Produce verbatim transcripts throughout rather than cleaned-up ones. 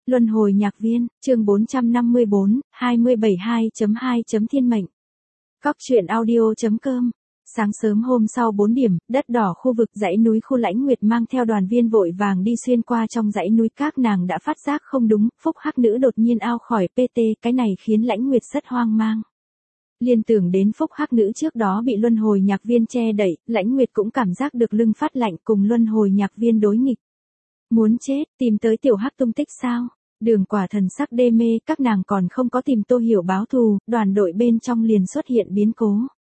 Luân hồi nhạc viên, chương bốn trăm năm mươi bốn, hai mươi bảy hai chấm hai chấm thiên mệnh. Góc truyện audio.com. Sáng sớm hôm sau bốn điểm, đất đỏ khu vực dãy núi khu Lãnh Nguyệt mang theo đoàn viên vội vàng đi xuyên qua trong dãy núi, các nàng đã phát giác không đúng, Phúc Hắc Nữ đột nhiên ao khỏi pê tê, cái này khiến Lãnh Nguyệt rất hoang mang. Liên tưởng đến Phúc Hắc Nữ trước đó bị luân hồi nhạc viên che đậy, Lãnh Nguyệt cũng cảm giác được lưng phát lạnh, cùng luân hồi nhạc viên đối nghịch. Muốn chết, tìm tới tiểu Hắc tung tích sao? Đường Quả thần sắc đê mê, các nàng còn không có tìm Tô Hiểu báo thù, đoàn đội bên trong liền xuất hiện biến cố.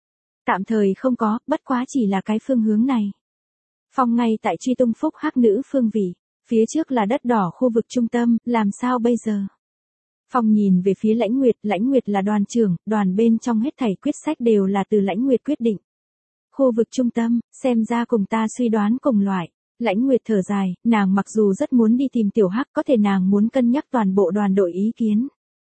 Tạm thời không có, bất quá chỉ là cái phương hướng này. Phong ngay tại truy tung Phúc Hắc Nữ phương vị, phía trước là đất đỏ khu vực trung tâm, làm sao bây giờ? Phong nhìn về phía Lãnh Nguyệt, Lãnh Nguyệt là đoàn trưởng, đoàn bên trong hết thảy quyết sách đều là từ Lãnh Nguyệt quyết định. Khu vực trung tâm, xem ra cùng ta suy đoán cùng loại. Lãnh Nguyệt thở dài, nàng mặc dù rất muốn đi tìm tiểu Hắc, có thể nàng muốn cân nhắc toàn bộ đoàn đội ý kiến.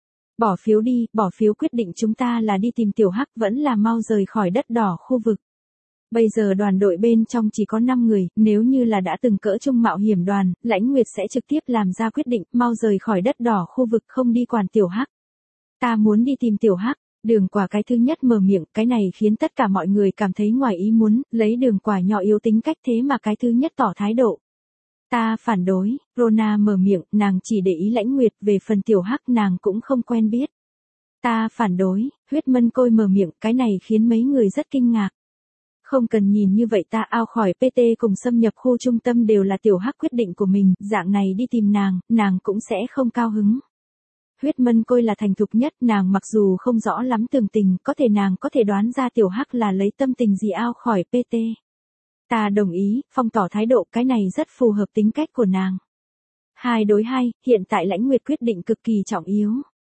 Bỏ phiếu đi, bỏ phiếu quyết định chúng ta là đi tìm tiểu Hắc vẫn là mau rời khỏi đất đỏ khu vực. Bây giờ đoàn đội bên trong chỉ có năm người, nếu như là đã từng cỡ trung mạo hiểm đoàn, Lãnh Nguyệt sẽ trực tiếp làm ra quyết định, mau rời khỏi đất đỏ khu vực không đi quản tiểu Hắc. Ta muốn đi tìm tiểu Hắc. Đường Quả cái thứ nhất mở miệng, cái này khiến tất cả mọi người cảm thấy ngoài ý muốn, lấy Đường Quả nhỏ yếu tính cách thế mà cái thứ nhất tỏ thái độ. Ta phản đối, Rona mở miệng, nàng chỉ để ý Lãnh Nguyệt, về phần tiểu Hắc nàng cũng không quen biết. Ta phản đối, Huyết Mân Côi mở miệng, cái này khiến mấy người rất kinh ngạc. Không cần nhìn như vậy, ta ao khỏi pê tê cùng xâm nhập khu trung tâm đều là tiểu Hắc quyết định của mình, dạng này đi tìm nàng, nàng cũng sẽ không cao hứng. Huyết Mân Côi là thành thục nhất, nàng mặc dù không rõ lắm tường tình, có thể nàng có thể đoán ra tiểu Hắc là lấy tâm tình gì ao khỏi pê tê. Ta đồng ý, Phong tỏ thái độ, cái này rất phù hợp tính cách của nàng. Hai đối hai, hiện tại Lãnh Nguyệt quyết định cực kỳ trọng yếu.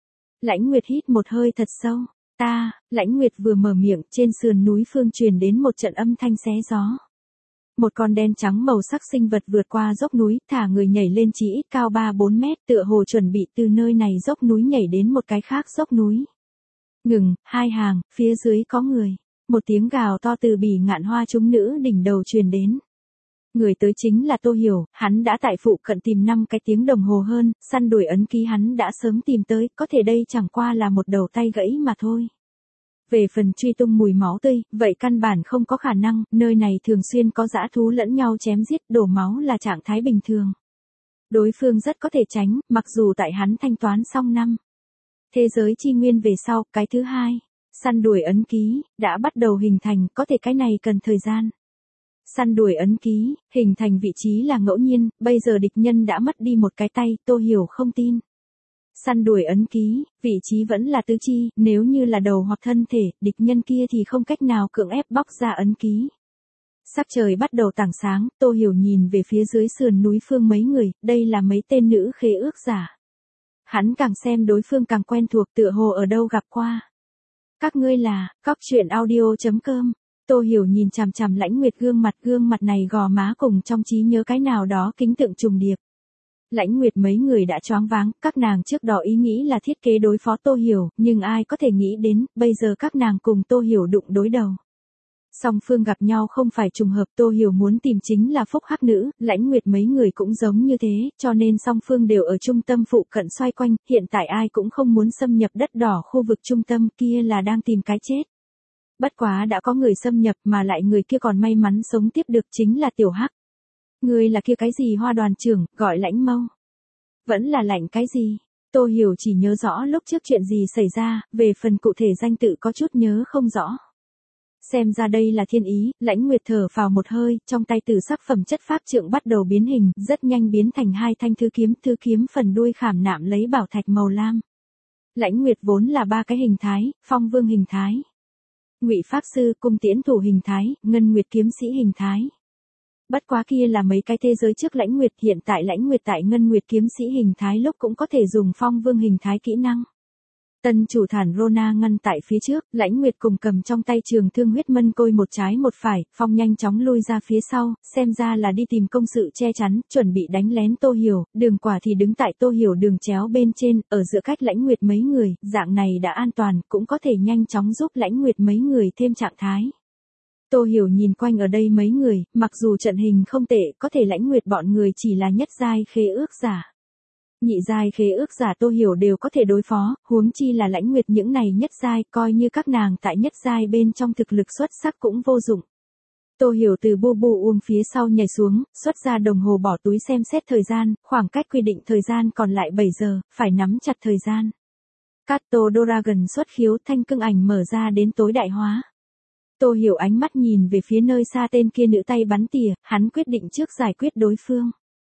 Lãnh Nguyệt hít một hơi thật sâu. Ta, Lãnh Nguyệt vừa mở miệng, trên sườn núi phương truyền đến một trận âm thanh xé gió. Một con đen trắng màu sắc sinh vật vượt qua dốc núi, thả người nhảy lên chỉ ít cao ba bốn mét, tựa hồ chuẩn bị từ nơi này dốc núi nhảy đến một cái khác dốc núi. Ngừng, hai hàng, phía dưới có người. Một tiếng gào to từ Bỉ Ngạn Hoa chúng nữ đỉnh đầu truyền đến. Người tới chính là Tô Hiểu, hắn đã tại phụ cận tìm năm cái tiếng đồng hồ hơn, săn đuổi ấn ký hắn đã sớm tìm tới, có thể đây chẳng qua là một đầu tay gãy mà thôi. Về phần truy tung mùi máu tươi, vậy căn bản không có khả năng, nơi này thường xuyên có dã thú lẫn nhau chém giết, đổ máu là trạng thái bình thường. Đối phương rất có thể tránh, mặc dù tại hắn thanh toán xong năm. Thế giới chi nguyên về sau, cái thứ hai, săn đuổi ấn ký, đã bắt đầu hình thành, có thể cái này cần thời gian. Săn đuổi ấn ký, hình thành vị trí là ngẫu nhiên, bây giờ địch nhân đã mất đi một cái tay, Tô Hiểu không tin. Săn đuổi ấn ký, vị trí vẫn là tứ chi, nếu như là đầu hoặc thân thể, địch nhân kia thì không cách nào cưỡng ép bóc ra ấn ký. Sắc trời bắt đầu tảng sáng, Tô Hiểu nhìn về phía dưới sườn núi phương mấy người, đây là mấy tên nữ khế ước giả. Hắn càng xem đối phương càng quen thuộc, tựa hồ ở đâu gặp qua. Các ngươi là, góc truyện audio.com. Tô Hiểu nhìn chằm chằm Lãnh Nguyệt gương mặt, gương mặt này gò má cùng trong trí nhớ cái nào đó kính tượng trùng điệp. Lãnh Nguyệt mấy người đã choáng váng, các nàng trước đó ý nghĩ là thiết kế đối phó Tô Hiểu, nhưng ai có thể nghĩ đến, bây giờ các nàng cùng Tô Hiểu đụng đối đầu. Song phương gặp nhau không phải trùng hợp, Tô Hiểu muốn tìm chính là Phúc Hắc Nữ, Lãnh Nguyệt mấy người cũng giống như thế, cho nên song phương đều ở trung tâm phụ cận xoay quanh, hiện tại ai cũng không muốn xâm nhập đất đỏ khu vực trung tâm, kia là đang tìm cái chết. Bất quá đã có người xâm nhập mà lại người kia còn may mắn sống tiếp được, chính là tiểu Hắc. Người là kia cái gì Hoa đoàn trưởng, gọi Lãnh Mâu. Vẫn là Lãnh cái gì? Tô Hiểu chỉ nhớ rõ lúc trước chuyện gì xảy ra, về phần cụ thể danh tự có chút nhớ không rõ. Xem ra đây là thiên ý, Lãnh Nguyệt thở phào một hơi, trong tay tử sắc phẩm chất pháp trượng bắt đầu biến hình, rất nhanh biến thành hai thanh thư kiếm, thư kiếm phần đuôi khảm nạm lấy bảo thạch màu lam. Lãnh Nguyệt vốn là ba cái hình thái, Phong Vương hình thái, Ngụy Pháp Sư, Cung Tiễn Thủ hình thái, Ngân Nguyệt Kiếm Sĩ hình thái. Bất quá kia là mấy cái thế giới trước Lãnh Nguyệt, hiện tại Lãnh Nguyệt tại Ngân Nguyệt Kiếm Sĩ hình thái lúc cũng có thể dùng Phong Vương hình thái kỹ năng. Tân chủ thản Rona ngăn tại phía trước, Lãnh Nguyệt cùng cầm trong tay trường thương Huyết Mân Côi một trái một phải, Phong nhanh chóng lui ra phía sau, xem ra là đi tìm công sự che chắn, chuẩn bị đánh lén Tô Hiểu, Đường Quả thì đứng tại Tô Hiểu đường chéo bên trên, ở giữa cách Lãnh Nguyệt mấy người, dạng này đã an toàn, cũng có thể nhanh chóng giúp Lãnh Nguyệt mấy người thêm trạng thái. Tô Hiểu nhìn quanh ở đây mấy người, mặc dù trận hình không tệ, có thể Lãnh Nguyệt bọn người chỉ là nhất giai khế ước giả. Nhị giai khế ước giả Tô Hiểu đều có thể đối phó, huống chi là Lãnh Nguyệt những này nhất giai, coi như các nàng tại nhất giai bên trong thực lực xuất sắc cũng vô dụng. Tô Hiểu từ bu bu uông phía sau nhảy xuống, xuất ra đồng hồ bỏ túi xem xét thời gian, khoảng cách quy định thời gian còn lại bảy giờ, phải nắm chặt thời gian. Kato Dragon xuất khiếu thanh cương ảnh mở ra đến tối đại hóa. Tô Hiểu ánh mắt nhìn về phía nơi xa tên kia nữ tay bắn tỉa, hắn quyết định trước giải quyết đối phương.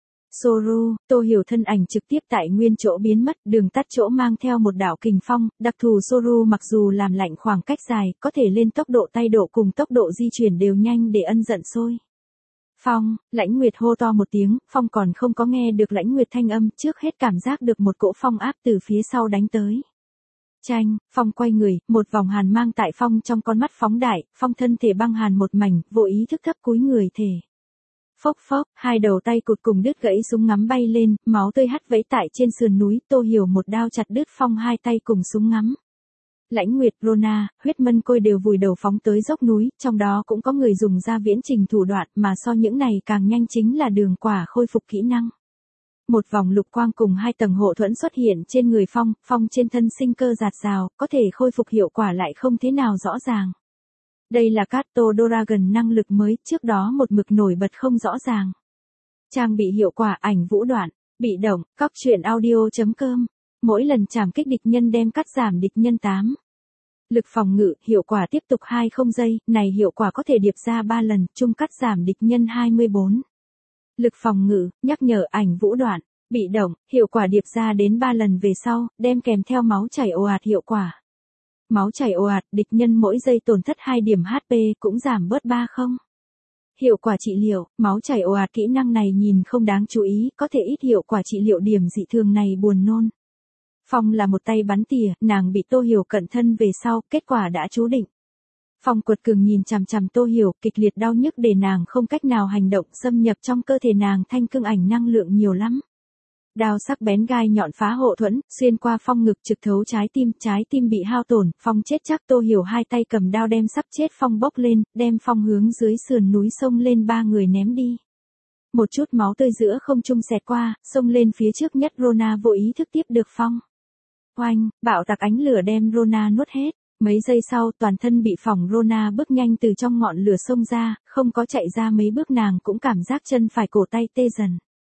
Soru, Tô Hiểu thân ảnh trực tiếp tại nguyên chỗ biến mất, đường tắt chỗ mang theo một đạo kình phong, đặc thù Soru mặc dù làm lạnh khoảng cách dài, có thể lên tốc độ tay độ cùng tốc độ di chuyển đều nhanh để ân giận sôi. Phong, Lãnh Nguyệt hô to một tiếng, Phong còn không có nghe được Lãnh Nguyệt thanh âm, trước hết cảm giác được một cỗ phong áp từ phía sau đánh tới. Chanh, Phong quay người, một vòng hàn mang tại Phong trong con mắt phóng đại, Phong thân thể băng hàn một mảnh, vô ý thức thấp cúi người thể. Phốc phốc, hai đầu tay cụt cùng đứt gãy súng ngắm bay lên, máu tươi hắt vẫy tại trên sườn núi, Tô Hiểu một đao chặt đứt Phong hai tay cùng súng ngắm. Lãnh Nguyệt, Rona, huyết mân côi đều vùi đầu phóng tới dốc núi, trong đó cũng có người dùng ra viễn trình thủ đoạn, mà so những này càng nhanh chính là đường quả khôi phục kỹ năng. Một vòng lục quang cùng hai tầng hộ thuẫn xuất hiện trên người Phong, Phong trên thân sinh cơ giạt rào, có thể khôi phục hiệu quả lại không thế nào rõ ràng. Đây là Kato Dragon năng lực mới, trước đó một mực nổi bật không rõ ràng. Trang bị hiệu quả ảnh vũ đoạn, bị động, cóc truyện audio.com. Mỗi lần chạm kích địch nhân đem cắt giảm địch nhân tám. Lực phòng ngự, hiệu quả tiếp tục hai mươi giây, này hiệu quả có thể điệp ra ba lần, chung cắt giảm địch nhân hai mươi bốn. Lực phòng ngự, nhắc nhở ảnh vũ đoạn, bị động, hiệu quả điệp ra đến ba lần về sau, đem kèm theo máu chảy ồ ạt hiệu quả. Máu chảy ồ ạt, địch nhân mỗi giây tổn thất hai điểm hát pê, cũng giảm bớt ba không. Hiệu quả trị liệu, máu chảy ồ ạt kỹ năng này nhìn không đáng chú ý, có thể ít hiệu quả trị liệu điểm dị thường này buồn nôn. Phong là một tay bắn tỉa, nàng bị Tô Hiểu cận thân về sau, kết quả đã chú định. Phong quật cường nhìn chằm chằm Tô Hiểu, kịch liệt đau nhức để nàng không cách nào hành động, xâm nhập trong cơ thể nàng thanh cương ảnh năng lượng nhiều lắm. Đao sắc bén gai nhọn phá hộ thuẫn, xuyên qua Phong ngực trực thấu trái tim, trái tim bị hao tổn, Phong chết chắc. Tô Hiểu hai tay cầm đao đem sắp chết Phong bốc lên, đem Phong hướng dưới sườn núi sông lên ba người ném đi. Một chút máu tươi giữa không trung xẹt qua, sông lên phía trước nhất Rona vô ý thức tiếp được Phong. Oanh, bạo tạc ánh lửa đem Rona nuốt hết. Mấy giây sau toàn thân bị phỏng Rona bước nhanh từ trong ngọn lửa xông ra, không có chạy ra mấy bước nàng cũng cảm giác chân phải cổ tay tê dần.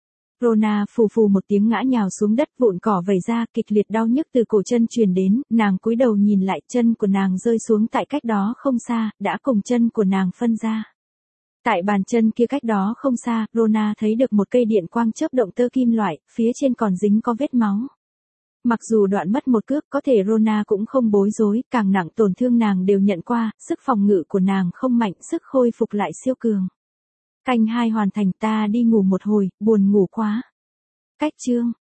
Rona phù phù một tiếng ngã nhào xuống đất, vụn cỏ vẩy ra, kịch liệt đau nhức từ cổ chân truyền đến, nàng cúi đầu nhìn lại, chân của nàng rơi xuống tại cách đó không xa, đã cùng chân của nàng phân ra. Tại bàn chân kia cách đó không xa, Rona thấy được một cây điện quang chớp động tơ kim loại, phía trên còn dính có vết máu. Mặc dù đoạn mất một cước, có thể Rona cũng không bối rối, càng nặng tổn thương nàng đều nhận qua, sức phòng ngự của nàng không mạnh, sức khôi phục lại siêu cường. Canh hai hoàn thành, ta đi ngủ một hồi, buồn ngủ quá. Cách chương